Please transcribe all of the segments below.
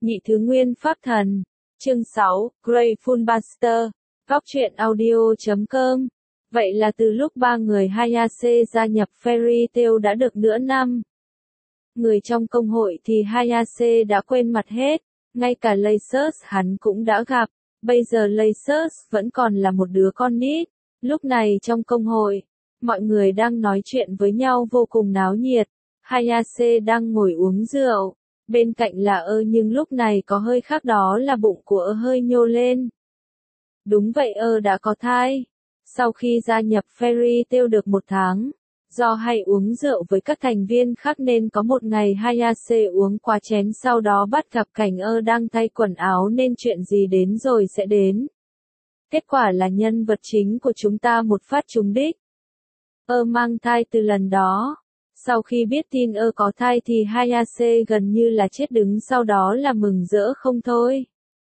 Nhị thứ nguyên pháp thần. Chương 6, Grateful Buster. Góc truyện audio.com. Vậy là từ lúc ba người Hayase gia nhập Fairy Tail đã được nửa năm. Người trong công hội thì Hayase đã quên mặt hết, ngay cả Laysus hắn cũng đã gặp. Bây giờ Laysus vẫn còn là một đứa con nít. Lúc này trong công hội, mọi người đang nói chuyện với nhau vô cùng náo nhiệt. Hayase đang ngồi uống rượu. Bên cạnh là nhưng lúc này có hơi khác, đó là bụng của hơi nhô lên. Đúng vậy, đã có thai. Sau khi gia nhập Fairy Tail được 1 tháng, do hay uống rượu với các thành viên khác nên có một ngày Hayase uống quá chén, sau đó bắt gặp cảnh đang thay quần áo nên chuyện gì đến rồi sẽ đến. Kết quả là nhân vật chính của chúng ta một phát trúng đích. Mang thai từ lần đó. Sau khi biết tin có thai thì Hayase gần như là chết đứng, sau đó là mừng rỡ không thôi.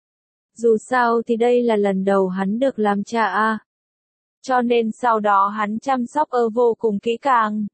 Dù sao thì đây là lần đầu hắn được làm cha cho nên sau đó hắn chăm sóc vô cùng kỹ càng.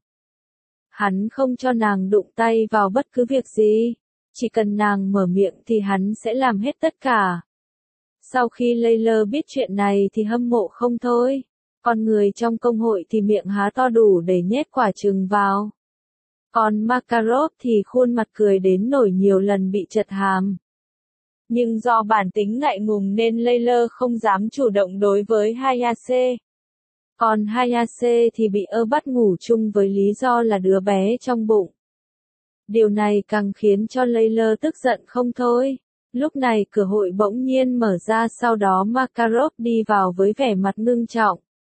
Hắn không cho nàng đụng tay vào bất cứ việc gì, chỉ cần nàng mở miệng thì hắn sẽ làm hết tất cả. Sau khi Layla biết chuyện này thì hâm mộ không thôi, còn người trong công hội thì miệng há to đủ để nhét quả chừng vào. Còn Makarov thì khuôn mặt cười đến nổi nhiều lần bị chật hàm. Nhưng do bản tính ngại ngùng nên Layla không dám chủ động đối với Hayase. Còn Hayase thì bị bắt ngủ chung với lý do là đứa bé trong bụng. Điều này càng khiến cho Layla tức giận không thôi. Lúc này cửa hội bỗng nhiên mở ra, sau đó Makarov đi vào với vẻ mặt ngưng trọng.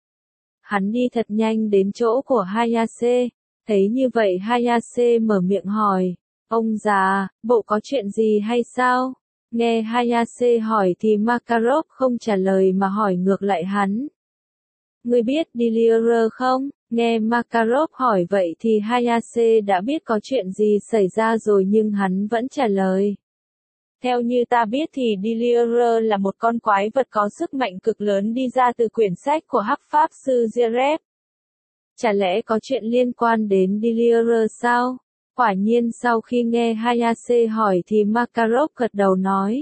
Hắn đi thật nhanh đến chỗ của Hayase. Thấy như vậy Hayase mở miệng hỏi, ông già, bộ có chuyện gì hay sao? Nghe Hayase hỏi thì Makarov không trả lời mà hỏi ngược lại hắn. Ngươi biết Dillier không? Nghe Makarov hỏi vậy thì Hayase đã biết có chuyện gì xảy ra rồi, nhưng hắn vẫn trả lời. Theo như ta biết thì Dillier là một con quái vật có sức mạnh cực lớn đi ra từ quyển sách của Hắc Pháp Sư Jereb. Chả lẽ có chuyện liên quan đến Dillier sao? Quả nhiên sau khi nghe Hayase hỏi thì Makarov gật đầu nói.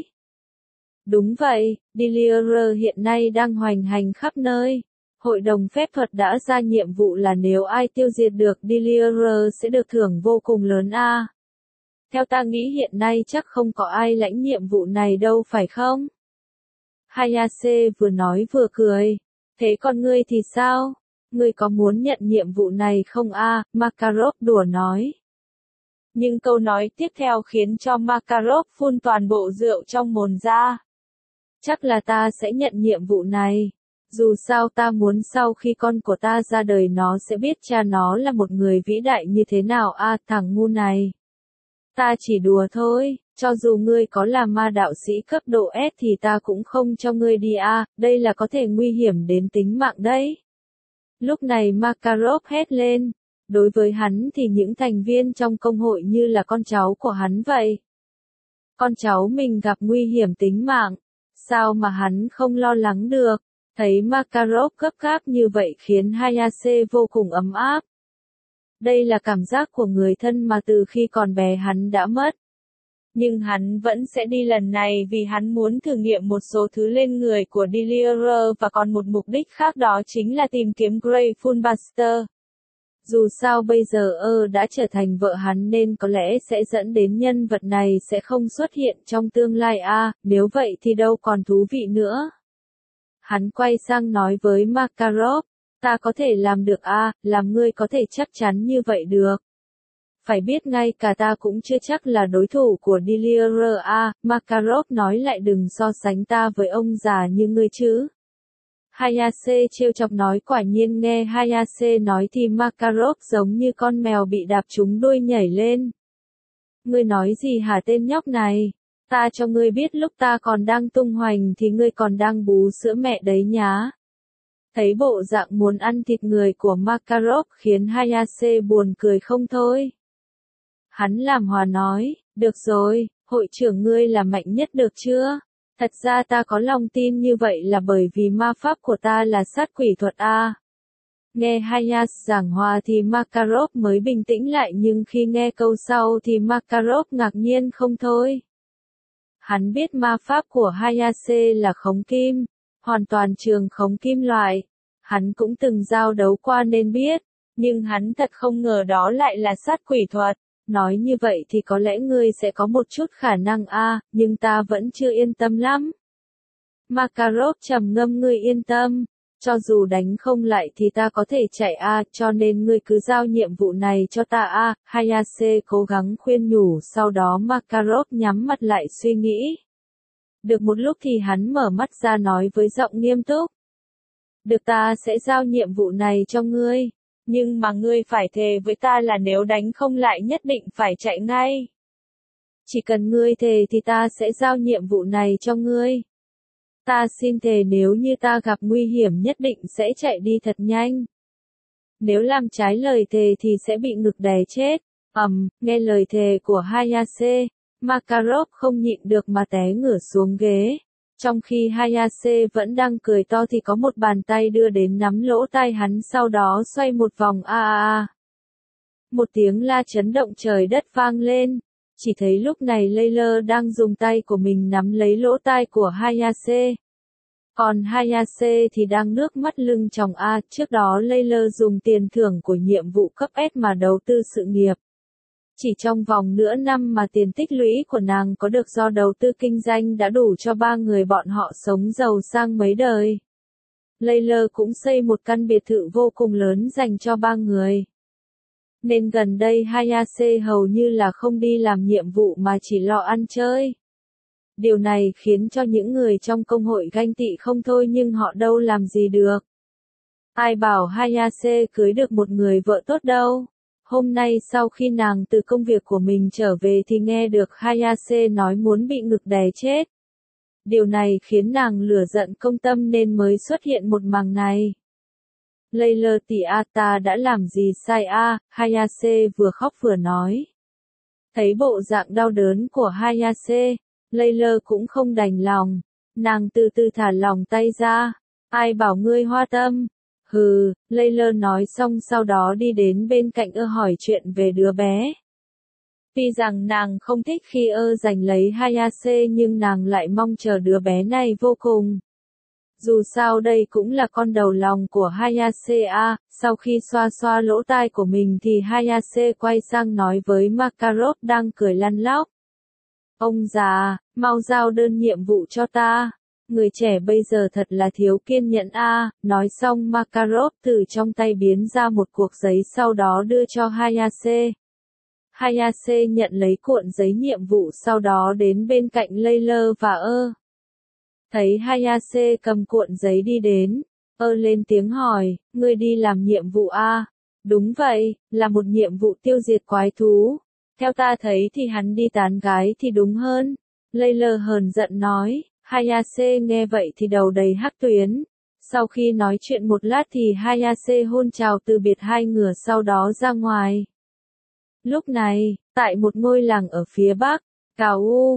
Đúng vậy, Dillier hiện nay đang hoành hành khắp nơi. Hội đồng phép thuật đã ra nhiệm vụ là nếu ai tiêu diệt được Dillier sẽ được thưởng vô cùng lớn Theo ta nghĩ hiện nay chắc không có ai lãnh nhiệm vụ này đâu phải không? Hayase vừa nói vừa cười. Thế còn ngươi thì sao? Ngươi có muốn nhận nhiệm vụ này không Makarov đùa nói. Nhưng câu nói tiếp theo khiến cho Makarov phun toàn bộ rượu trong mồm ra. Chắc là ta sẽ nhận nhiệm vụ này. Dù sao ta muốn sau khi con của ta ra đời nó sẽ biết cha nó là một người vĩ đại như thế nào thằng ngu này. Ta chỉ đùa thôi, cho dù ngươi có là ma đạo sĩ cấp độ S thì ta cũng không cho ngươi đi đây là có thể nguy hiểm đến tính mạng đấy. Lúc này Makarov hét lên. Đối với hắn thì những thành viên trong công hội như là con cháu của hắn vậy. Con cháu mình gặp nguy hiểm tính mạng, sao mà hắn không lo lắng được? Thấy Makarov gấp gáp như vậy khiến Hayase vô cùng ấm áp. Đây là cảm giác của người thân mà từ khi còn bé hắn đã mất. Nhưng hắn vẫn sẽ đi lần này vì hắn muốn thử nghiệm một số thứ lên người của Dillier và còn một mục đích khác, đó chính là tìm kiếm Grateful Buster. Dù sao bây giờ đã trở thành vợ hắn nên có lẽ sẽ dẫn đến nhân vật này sẽ không xuất hiện trong tương lai nếu vậy thì đâu còn thú vị nữa. Hắn quay sang nói với Makarov, ta có thể làm được làm ngươi có thể chắc chắn như vậy được. Phải biết ngay cả ta cũng chưa chắc là đối thủ của Dillier Makarov nói lại, đừng so sánh ta với ông già như ngươi chứ. Hayase trêu chọc nói. Quả nhiên nghe Hayase nói thì Makarov giống như con mèo bị đạp trúng đuôi nhảy lên. Ngươi nói gì hả tên nhóc này? Ta cho ngươi biết lúc ta còn đang tung hoành thì ngươi còn đang bú sữa mẹ đấy nhá. Thấy bộ dạng muốn ăn thịt người của Makarov khiến Hayase buồn cười không thôi. Hắn làm hòa nói, được rồi, hội trưởng ngươi là mạnh nhất được chưa? Thật ra ta có lòng tin như vậy là bởi vì ma pháp của ta là sát quỷ thuật Nghe Hayase giảng hòa thì Makarov mới bình tĩnh lại, nhưng khi nghe câu sau thì Makarov ngạc nhiên không thôi. Hắn biết ma pháp của Hayase là khống kim, hoàn toàn trường khống kim loại. Hắn cũng từng giao đấu qua nên biết, nhưng hắn thật không ngờ đó lại là sát quỷ thuật. Nói như vậy thì có lẽ ngươi sẽ có một chút khả năng nhưng ta vẫn chưa yên tâm lắm. Makarov trầm ngâm, ngươi yên tâm, cho dù đánh không lại thì ta có thể chạy cho nên ngươi cứ giao nhiệm vụ này cho ta Hayase cố gắng khuyên nhủ, sau đó Makarov nhắm mắt lại suy nghĩ. Được một lúc thì hắn mở mắt ra nói với giọng nghiêm túc. Được, ta sẽ giao nhiệm vụ này cho ngươi, nhưng mà ngươi phải thề với ta là nếu đánh không lại nhất định phải chạy ngay. Chỉ cần ngươi thề thì ta sẽ giao nhiệm vụ này cho ngươi. Ta xin thề nếu như ta gặp nguy hiểm nhất định sẽ chạy đi thật nhanh. Nếu làm trái lời thề thì sẽ bị ngực đè chết. Nghe lời thề của Hayase, Makarov không nhịn được mà té ngửa xuống ghế. Trong khi Hayase vẫn đang cười to thì có một bàn tay đưa đến nắm lỗ tai hắn, sau đó xoay một vòng Một tiếng la chấn động trời đất vang lên. Chỉ thấy lúc này Layla đang dùng tay của mình nắm lấy lỗ tai của Hayase. Còn Hayase thì đang nước mắt lưng tròng trước đó Layla dùng tiền thưởng của nhiệm vụ cấp S mà đầu tư sự nghiệp. Chỉ trong vòng nửa năm mà tiền tích lũy của nàng có được do đầu tư kinh doanh đã đủ cho ba người bọn họ sống giàu sang mấy đời. Layla cũng xây một căn biệt thự vô cùng lớn dành cho ba người. Nên gần đây Hayase hầu như là không đi làm nhiệm vụ mà chỉ lo ăn chơi. Điều này khiến cho những người trong công hội ganh tị không thôi, nhưng họ đâu làm gì được. Ai bảo Hayase cưới được một người vợ tốt đâu. Hôm nay sau khi nàng từ công việc của mình trở về thì nghe được Hayase nói muốn bị ngực đè chết. Điều này khiến nàng lửa giận công tâm nên mới xuất hiện một màn này. Layla tỷ ta đã làm gì sai Hayase vừa khóc vừa nói. Thấy bộ dạng đau đớn của Hayase, Layla cũng không đành lòng. Nàng từ từ thả lòng tay ra. Ai bảo ngươi hoa tâm? Hừ, Layla nói xong sau đó đi đến bên cạnh hỏi chuyện về đứa bé. Tuy rằng nàng không thích khi giành lấy Hayase nhưng nàng lại mong chờ đứa bé này vô cùng. Dù sao đây cũng là con đầu lòng của Hayase Sau khi xoa xoa lỗ tai của mình thì Hayase quay sang nói với Makarov đang cười lăn lóc. Ông già, mau giao đơn nhiệm vụ cho ta. Người trẻ bây giờ thật là thiếu kiên nhẫn Nói xong Makarov từ trong tay biến ra một cuộc giấy sau đó đưa cho Hayase. Hayase nhận lấy cuộn giấy nhiệm vụ sau đó đến bên cạnh Layla và thấy Hayase cầm cuộn giấy đi đến, lên tiếng hỏi, ngươi đi làm nhiệm vụ Đúng vậy, là một nhiệm vụ tiêu diệt quái thú. Theo ta thấy thì hắn đi tán gái thì đúng hơn. Layla hờn giận nói. Hayase nghe vậy thì đầu đầy hắc tuyến. Sau khi nói chuyện một lát thì Hayase hôn chào từ biệt hai người sau đó ra ngoài. Lúc này, tại một ngôi làng ở phía bắc, Cào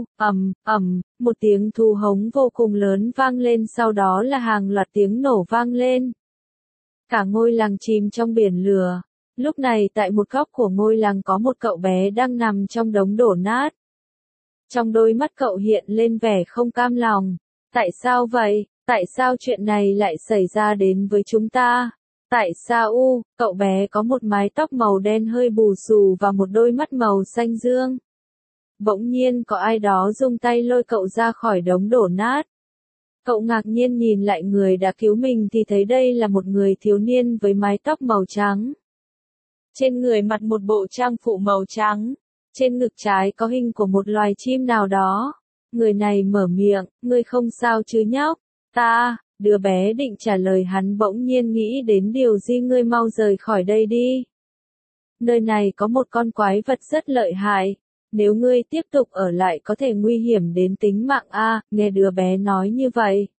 một tiếng thu hống vô cùng lớn vang lên, sau đó là hàng loạt tiếng nổ vang lên. Cả ngôi làng chìm trong biển lửa. Lúc này tại một góc của ngôi làng có một cậu bé đang nằm trong đống đổ nát. Trong đôi mắt cậu hiện lên vẻ không cam lòng. Tại sao vậy? Tại sao chuyện này lại xảy ra đến với chúng ta? Tại sao cậu bé có một mái tóc màu đen hơi bù xù và một đôi mắt màu xanh dương. Bỗng nhiên có ai đó dùng tay lôi cậu ra khỏi đống đổ nát. Cậu ngạc nhiên nhìn lại người đã cứu mình thì thấy đây là một người thiếu niên với mái tóc màu trắng. Trên người mặc một bộ trang phụ màu trắng. Trên ngực trái có hình của một loài chim nào đó. Người này mở miệng, ngươi không sao chứ nhóc? Đứa bé định trả lời hắn bỗng nhiên nghĩ đến điều gì, ngươi mau rời khỏi đây đi. Nơi này có một con quái vật rất lợi hại. Nếu ngươi tiếp tục ở lại có thể nguy hiểm đến tính mạng nghe đứa bé nói như vậy.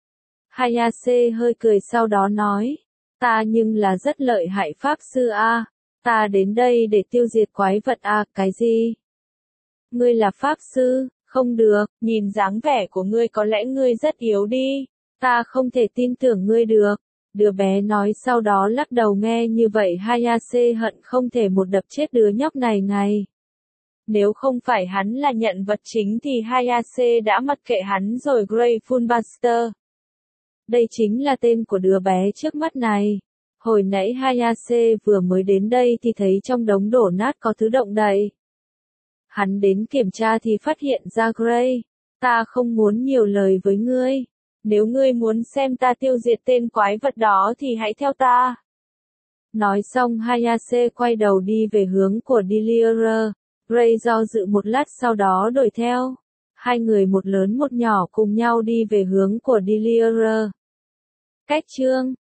Hayase hơi cười sau đó nói. Ta nhưng là rất lợi hại pháp sư ta đến đây để tiêu diệt quái vật cái gì? Ngươi là pháp sư? Không được, nhìn dáng vẻ của ngươi có lẽ ngươi rất yếu đi. Ta không thể tin tưởng ngươi được. Đứa bé nói sau đó lắc đầu. Nghe như vậy Hayase hận không thể một đập chết đứa nhóc này ngay. Nếu không phải hắn là nhận vật chính thì Hayase đã mặc kệ hắn rồi. Grateful Buster. Đây chính là tên của đứa bé trước mắt này. Hồi nãy Hayase vừa mới đến đây thì thấy trong đống đổ nát có thứ động đậy. Hắn đến kiểm tra thì phát hiện ra Gray. Ta không muốn nhiều lời với ngươi. Nếu ngươi muốn xem ta tiêu diệt tên quái vật đó thì hãy theo ta. Nói xong Hayase quay đầu đi về hướng của Delier. Gray do dự một lát sau đó đuổi theo. Hai người một lớn một nhỏ cùng nhau đi về hướng của Delier. Cách chương